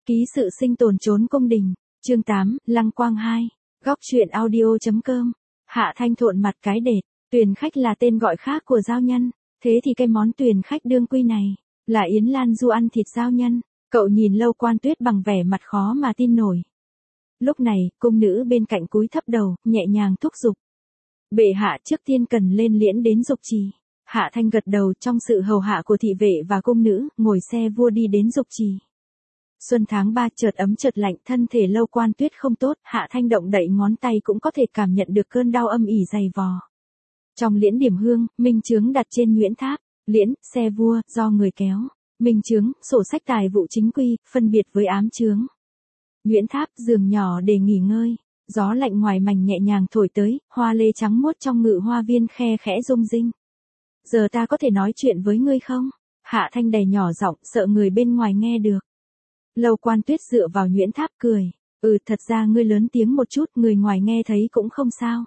Ký sự sinh tồn trốn cung đình, chương 8, Lăng Quang 2, góc truyện audio.com, Hạ Thanh thộn mặt cái đệt, Tuyền Khách là tên gọi khác của giao nhân, thế thì cái món Tuyền Khách đương quy này, là Yến Lan Du ăn thịt giao nhân, cậu nhìn Lâu Quan Tuyết bằng vẻ mặt khó mà tin nổi. Lúc này, cung nữ bên cạnh cúi thấp đầu, nhẹ nhàng thúc giục. Bệ hạ trước tiên cần lên liễn đến dục trì. Hạ Thanh gật đầu trong sự hầu hạ của thị vệ và cung nữ, ngồi xe vua đi đến dục trì. Xuân tháng 3 chợt ấm chợt lạnh, thân thể Lâu Quan Tuyết không tốt, Hạ Thanh động đậy ngón tay cũng có thể cảm nhận được cơn đau âm ỉ dày vò. Trong liễn điểm hương, minh chướng đặt trên nhuyễn tháp, liễn, xe vua, do người kéo, minh chướng, sổ sách tài vụ chính quy, phân biệt với ám chướng. Nhuyễn tháp, giường nhỏ để nghỉ ngơi, gió lạnh ngoài mảnh nhẹ nhàng thổi tới, hoa lê trắng muốt trong ngự hoa viên khe khẽ rung rinh. Giờ ta có thể nói chuyện với ngươi không? Hạ Thanh đầy nhỏ giọng, sợ người bên ngoài nghe được. Lâu Quan Tuyết dựa vào nhuyễn tháp cười. Thật ra ngươi lớn tiếng một chút, người ngoài nghe thấy cũng không sao.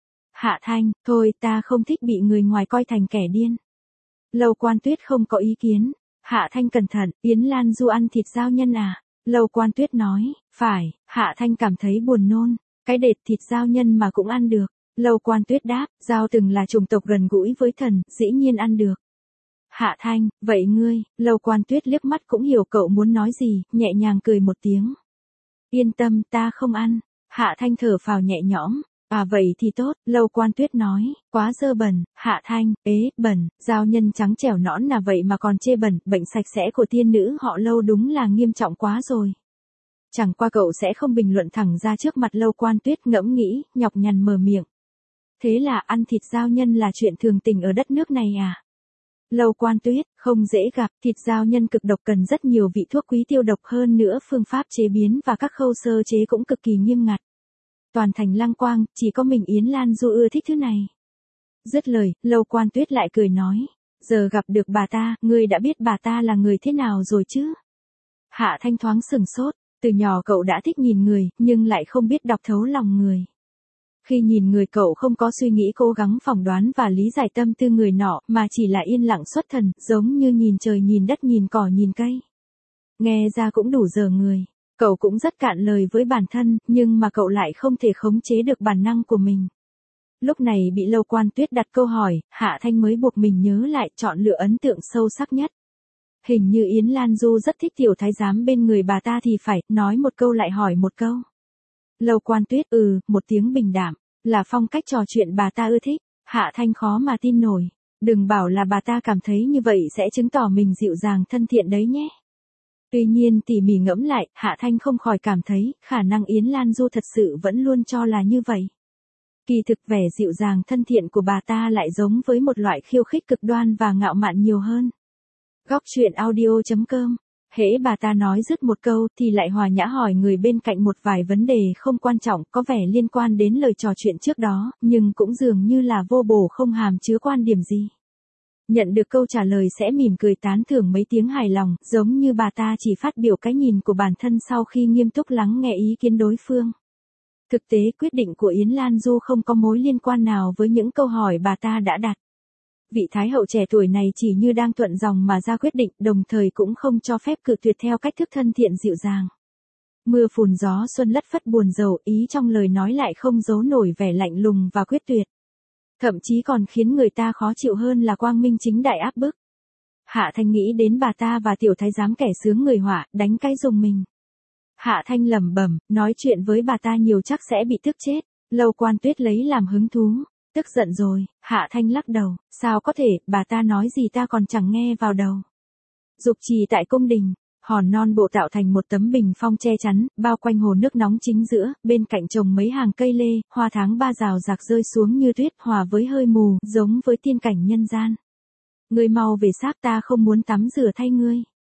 Hạ Thanh, thôi ta không thích bị người ngoài coi thành kẻ điên. Lâu Quan Tuyết không có ý kiến. Hạ Thanh cẩn thận, Yến Lan Du ăn thịt giao nhân à? Lâu Quan Tuyết nói, phải. Hạ Thanh cảm thấy buồn nôn, cái đệt thịt giao nhân mà cũng ăn được. Lâu Quan Tuyết đáp, giao từng là chủng tộc gần gũi với thần, dĩ nhiên ăn được. Hạ Thanh, vậy ngươi? Lâu Quan Tuyết liếc mắt cũng hiểu cậu muốn nói gì, nhẹ nhàng cười một tiếng. Yên tâm, ta không ăn. Hạ Thanh thở phào nhẹ nhõm. À vậy thì tốt, Lâu Quan Tuyết nói, quá dơ bẩn. Hạ Thanh, bẩn, giao nhân trắng trẻo nõn là vậy mà còn chê bẩn, bệnh sạch sẽ của tiên nữ họ Lâu đúng là nghiêm trọng quá rồi. Chẳng qua cậu sẽ không bình luận thẳng ra trước mặt Lâu Quan Tuyết, ngẫm nghĩ, nhọc nhằn mở miệng. Thế là ăn thịt giao nhân là chuyện thường tình ở đất nước này à? Lâu Quan Tuyết, không dễ gặp, thịt giao nhân cực độc cần rất nhiều vị thuốc quý tiêu độc, hơn nữa phương pháp chế biến và các khâu sơ chế cũng cực kỳ nghiêm ngặt. Toàn thành Lăng Quang, chỉ có mình Yến Lan Du ưa thích thứ này. Dứt lời, Lâu Quan Tuyết lại cười nói, giờ gặp được bà ta, ngươi đã biết bà ta là người thế nào rồi chứ? Hạ Thanh thoáng sửng sốt, từ nhỏ cậu đã thích nhìn người, nhưng lại không biết đọc thấu lòng người. Khi nhìn người cậu không có suy nghĩ cố gắng phỏng đoán và lý giải tâm tư người nọ, mà chỉ là yên lặng xuất thần, giống như nhìn trời nhìn đất nhìn cỏ nhìn cây. Nghe ra cũng đủ dở người. Cậu cũng rất cạn lời với bản thân, nhưng mà cậu lại không thể khống chế được bản năng của mình. Lúc này bị Lâu Quan Tuyết đặt câu hỏi, Hạ Thanh mới buộc mình nhớ lại, chọn lựa ấn tượng sâu sắc nhất. Hình như Yến Lan Du rất thích tiểu thái giám bên người bà ta thì phải, nói một câu lại hỏi một câu. Lâu Quan Tuyết, một tiếng bình đạm, là phong cách trò chuyện bà ta ưa thích. Hạ Thanh khó mà tin nổi. Đừng bảo là bà ta cảm thấy như vậy sẽ chứng tỏ mình dịu dàng thân thiện đấy nhé. Tuy nhiên tỉ mỉ ngẫm lại, Hạ Thanh không khỏi cảm thấy, khả năng Yến Lan Du thật sự vẫn luôn cho là như vậy. Kỳ thực vẻ dịu dàng thân thiện của bà ta lại giống với một loại khiêu khích cực đoan và ngạo mạn nhiều hơn. Góc truyện audio.com, hễ bà ta nói dứt một câu thì lại hòa nhã hỏi người bên cạnh một vài vấn đề không quan trọng, có vẻ liên quan đến lời trò chuyện trước đó, nhưng cũng dường như là vô bổ không hàm chứa quan điểm gì. Nhận được câu trả lời sẽ mỉm cười tán thưởng mấy tiếng hài lòng, giống như bà ta chỉ phát biểu cái nhìn của bản thân sau khi nghiêm túc lắng nghe ý kiến đối phương. Thực tế quyết định của Yến Lan Du không có mối liên quan nào với những câu hỏi bà ta đã đặt. Vị thái hậu trẻ tuổi này chỉ như đang thuận dòng mà ra quyết định, đồng thời cũng không cho phép cự tuyệt theo cách thức thân thiện dịu dàng. Mưa phùn gió xuân lất phất buồn rầu, ý trong lời nói lại không giấu nổi vẻ lạnh lùng và quyết tuyệt. Thậm chí còn khiến người ta khó chịu hơn là quang minh chính đại áp bức. Hạ Thanh nghĩ đến bà ta và tiểu thái giám kẻ sướng người họa, đánh cái dùng mình. Hạ Thanh lẩm bẩm, nói chuyện với bà ta nhiều chắc sẽ bị tức chết. Lâu Quan Tuyết lấy làm hứng thú. Tức giận rồi, Hạ Thanh lắc đầu, sao có thể, bà ta nói gì ta còn chẳng nghe vào đầu. Dục trì tại cung đình, hòn non bộ tạo thành một tấm bình phong che chắn, bao quanh hồ nước nóng chính giữa, bên cạnh trồng mấy hàng cây lê, hoa tháng 3 rào rạc rơi xuống như tuyết hòa với hơi mù, giống với tiên cảnh nhân gian. Ngươi mau về xác, ta không muốn tắm rửa thay ngươi.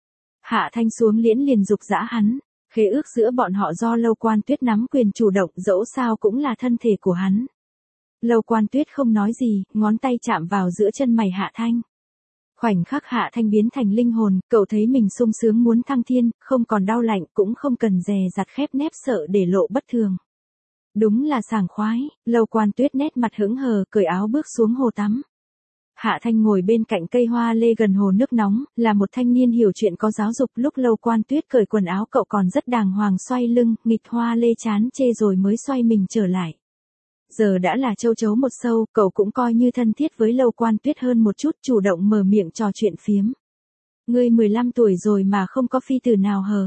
Hạ Thanh xuống liễn liền dục dã hắn, khế ước giữa bọn họ do Lâu Quan Tuyết nắm quyền chủ động, dẫu sao cũng là thân thể của hắn. Lâu Quan Tuyết không nói gì, ngón tay chạm vào giữa chân mày Hạ Thanh. Khoảnh khắc Hạ Thanh biến thành linh hồn, cậu thấy mình sung sướng muốn thăng thiên, không còn đau lạnh, cũng không cần dè dặt khép nép sợ để lộ bất thường. Đúng là sảng khoái. Lâu Quan Tuyết nét mặt hững hờ, cởi áo bước xuống hồ tắm. Hạ Thanh ngồi bên cạnh cây hoa lê gần hồ nước nóng, là một thanh niên hiểu chuyện có giáo dục. Lúc Lâu Quan Tuyết cởi quần áo cậu còn rất đàng hoàng xoay lưng, nghịch hoa lê chán chê rồi mới xoay mình trở lại. Giờ đã là châu chấu một sâu, cậu cũng coi như thân thiết với Lâu Quan Tuyết hơn một chút, chủ động mở miệng trò chuyện phiếm. Ngươi 15 tuổi rồi mà không có phi tử nào hờ?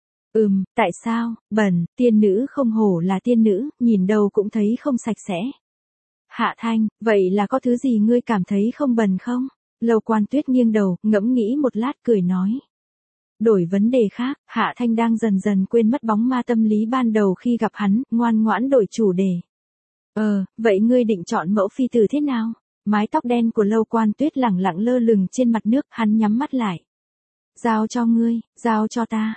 Tại sao? Bẩn, tiên nữ không hổ là tiên nữ, nhìn đâu cũng thấy không sạch sẽ. Hạ Thanh, vậy là có thứ gì ngươi cảm thấy không bẩn không? Lâu Quan Tuyết nghiêng đầu, ngẫm nghĩ một lát cười nói. Đổi vấn đề khác, Hạ Thanh đang dần dần quên mất bóng ma tâm lý ban đầu khi gặp hắn, ngoan ngoãn đổi chủ đề. Vậy ngươi định chọn mẫu phi tử thế nào? Mái tóc đen của Lâu Quan Tuyết lẳng lặng lơ lửng trên mặt nước, hắn nhắm mắt lại. Giao cho ngươi, giao cho ta,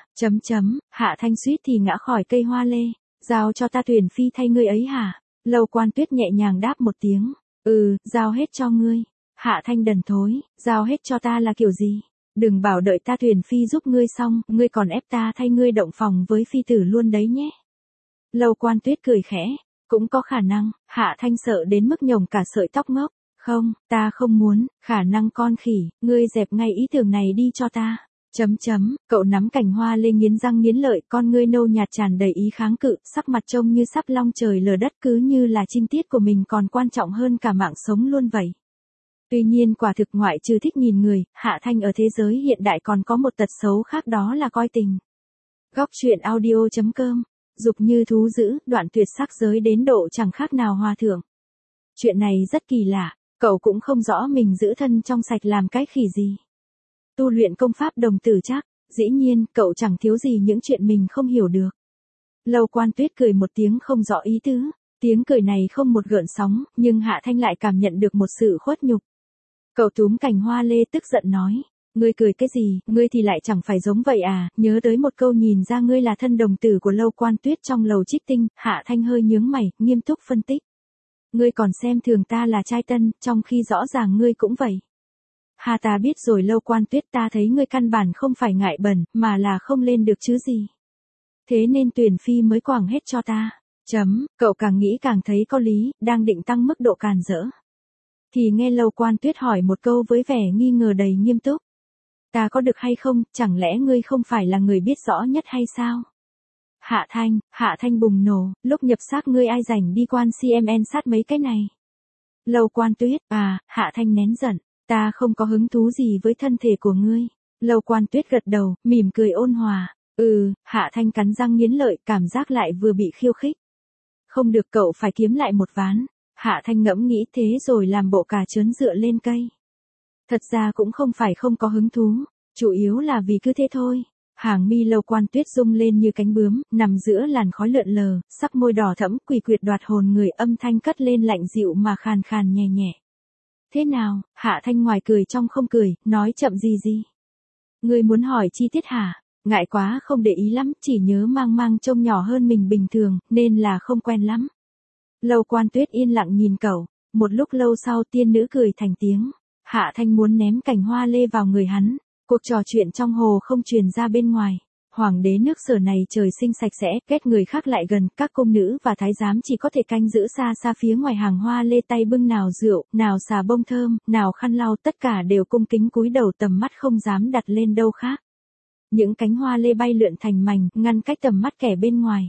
Hạ Thanh suýt thì ngã khỏi cây hoa lê. Giao cho ta tuyển phi thay ngươi ấy hả? Lâu Quan Tuyết nhẹ nhàng đáp một tiếng. Giao hết cho ngươi. Hạ Thanh đần thối, giao hết cho ta là kiểu gì? Đừng bảo đợi ta tuyển phi giúp ngươi xong, ngươi còn ép ta thay ngươi động phòng với phi tử luôn đấy nhé. Lâu Quan Tuyết cười khẽ. Cũng có khả năng. Hạ Thanh sợ đến mức nhổng cả sợi tóc ngốc. Không, ta không muốn, khả năng con khỉ, ngươi dẹp ngay ý tưởng này đi cho ta. Cậu nắm cành hoa lê nghiến răng nghiến lợi, con ngươi nâu nhạt tràn đầy ý kháng cự, sắc mặt trông như sắp long trời lở đất, cứ như là chinh tiết của mình còn quan trọng hơn cả mạng sống luôn vậy. Tuy nhiên quả thực ngoại trừ thích nhìn người, Hạ Thanh ở thế giới hiện đại còn có một tật xấu khác, đó là coi tình. Góc truyện audio.com. Dục như thú dữ, đoạn tuyệt sắc giới đến độ chẳng khác nào hòa thượng. Chuyện này rất kỳ lạ, cậu cũng không rõ mình giữ thân trong sạch làm cái khỉ gì. Tu luyện công pháp đồng tử chắc, dĩ nhiên, cậu chẳng thiếu gì những chuyện mình không hiểu được. Lâu Quan Tuyết cười một tiếng không rõ ý tứ, tiếng cười này không một gợn sóng, nhưng Hạ Thanh lại cảm nhận được một sự khuất nhục. Cậu túm cành hoa lê tức giận nói, ngươi cười cái gì, ngươi thì lại chẳng phải giống vậy à, nhớ tới một câu nhìn ra ngươi là thân đồng tử của Lâu Quan Tuyết trong lầu trích tinh, Hạ Thanh hơi nhướng mày, nghiêm túc phân tích. Ngươi còn xem thường ta là trai tân, trong khi rõ ràng ngươi cũng vậy. Hà ta biết rồi Lâu Quan Tuyết, ta thấy ngươi căn bản không phải ngại bẩn, mà là không lên được chứ gì. Thế nên tuyển phi mới quảng hết cho ta. Cậu càng nghĩ càng thấy có lý, đang định tăng mức độ càn rỡ. Thì nghe Lâu Quan Tuyết hỏi một câu với vẻ nghi ngờ đầy nghiêm túc. Ta có được hay không, chẳng lẽ ngươi không phải là người biết rõ nhất hay sao? Hạ Thanh bùng nổ, lúc nhập xác ngươi ai rảnh đi quan CMN sát mấy cái này? Lâu Quan Tuyết, Hạ Thanh nén giận, ta không có hứng thú gì với thân thể của ngươi. Lâu Quan Tuyết gật đầu, mỉm cười ôn hòa. Hạ Thanh cắn răng nghiến lợi, cảm giác lại vừa bị khiêu khích. Không được, cậu phải kiếm lại một ván. Hạ Thanh ngẫm nghĩ thế rồi làm bộ cà trớn dựa lên cây. Thật ra cũng không phải không có hứng thú, chủ yếu là vì cứ thế thôi. Hàng mi Lâu Quan Tuyết rung lên như cánh bướm, nằm giữa làn khói lượn lờ, sắc môi đỏ thẫm, quỷ quyệt đoạt hồn người, âm thanh cất lên lạnh dịu mà khàn khàn nhẹ nhẹ. Thế nào? Hạ Thanh ngoài cười trong không cười, nói chậm gì? Ngươi muốn hỏi chi tiết hả? Ngại quá không để ý lắm, chỉ nhớ mang trông nhỏ hơn mình bình thường, nên là không quen lắm. Lâu Quan Tuyết yên lặng nhìn cậu, một lúc lâu sau tiên nữ cười thành tiếng. Hạ Thanh muốn ném cành hoa lê vào người hắn. Cuộc trò chuyện trong hồ không truyền ra bên ngoài. Hoàng đế nước Sở này trời sinh sạch sẽ, kết người khác lại gần, các công nữ và thái giám chỉ có thể canh giữ xa xa phía ngoài hàng hoa lê, tay bưng nào rượu, nào xà bông thơm, nào khăn lau, tất cả đều cung kính cúi đầu, tầm mắt không dám đặt lên đâu khác. Những cánh hoa lê bay lượn thành mảnh, ngăn cách tầm mắt kẻ bên ngoài.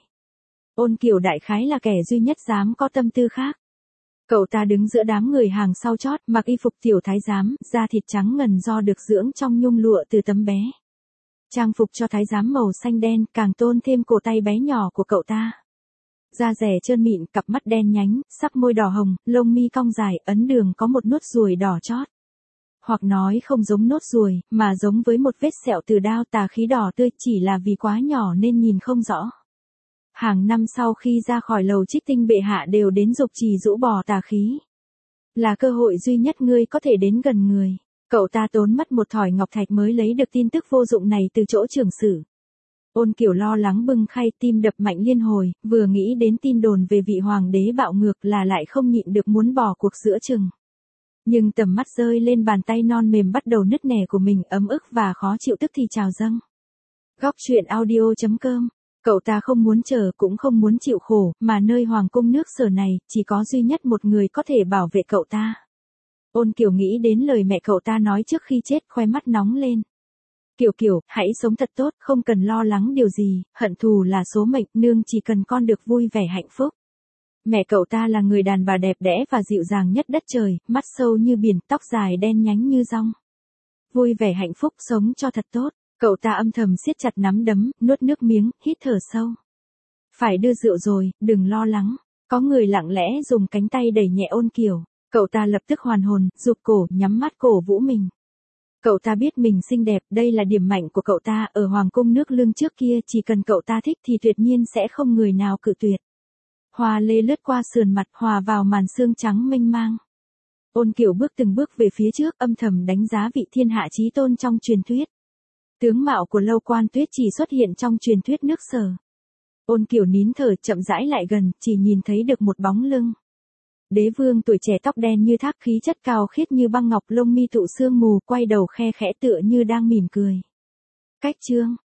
Ôn Kiều đại khái là kẻ duy nhất dám có tâm tư khác. Cậu ta đứng giữa đám người hàng sau chót, mặc y phục tiểu thái giám, da thịt trắng ngần do được dưỡng trong nhung lụa từ tấm bé. Trang phục cho thái giám màu xanh đen, càng tôn thêm cổ tay bé nhỏ của cậu ta. Da rẻ trơn mịn, cặp mắt đen nhánh, sắc môi đỏ hồng, lông mi cong dài, ấn đường có một nốt ruồi đỏ chót. Hoặc nói không giống nốt ruồi, mà giống với một vết sẹo từ đao, tà khí đỏ tươi, chỉ là vì quá nhỏ nên nhìn không rõ. Hàng năm sau khi ra khỏi lầu trích tinh, bệ hạ đều đến dục trì rũ bỏ tà khí. Là cơ hội duy nhất ngươi có thể đến gần người. Cậu ta tốn mất một thỏi ngọc thạch mới lấy được tin tức vô dụng này từ chỗ trưởng sử. Ôn Kiều lo lắng bưng khay, tim đập mạnh liên hồi, vừa nghĩ đến tin đồn về vị hoàng đế bạo ngược là lại không nhịn được muốn bỏ cuộc giữa chừng. Nhưng tầm mắt rơi lên bàn tay non mềm bắt đầu nứt nẻ của mình, ấm ức và khó chịu tức thì trào dâng. Góc truyện audio.com. Cậu ta không muốn chờ cũng không muốn chịu khổ, mà nơi hoàng cung nước Sở này, chỉ có duy nhất một người có thể bảo vệ cậu ta. Ôn Kiều nghĩ đến lời mẹ cậu ta nói trước khi chết, khóe mắt nóng lên. Kiều Kiều, hãy sống thật tốt, không cần lo lắng điều gì, hận thù là số mệnh, nương chỉ cần con được vui vẻ hạnh phúc. Mẹ cậu ta là người đàn bà đẹp đẽ và dịu dàng nhất đất trời, mắt sâu như biển, tóc dài đen nhánh như dong. Vui vẻ hạnh phúc, sống cho thật tốt. Cậu ta âm thầm siết chặt nắm đấm, nuốt nước miếng, hít thở sâu. Phải đưa rượu rồi, đừng lo lắng. Có người lặng lẽ dùng cánh tay đẩy nhẹ Ôn Kiều. Cậu ta lập tức hoàn hồn, rụt cổ, nhắm mắt cổ vũ mình. Cậu ta biết mình xinh đẹp, đây là điểm mạnh của cậu ta, ở hoàng cung nước Lương trước kia chỉ cần cậu ta thích thì tuyệt nhiên sẽ không người nào cự tuyệt. Hoa lê lướt qua sườn mặt, hòa vào màn sương trắng mênh mang. Ôn Kiều bước từng bước về phía trước, âm thầm đánh giá vị thiên hạ chí tôn trong truyền thuyết. Tướng mạo của Lâu Quan Tuyết chỉ xuất hiện trong truyền thuyết nước Sở. Ôn Kiều nín thở, chậm rãi lại gần, chỉ nhìn thấy được một bóng lưng. Đế vương tuổi trẻ, tóc đen như thác, khí chất cao khiết như băng ngọc, lông mi tụ sương mù, quay đầu khe khẽ tựa như đang mỉm cười. Cách chương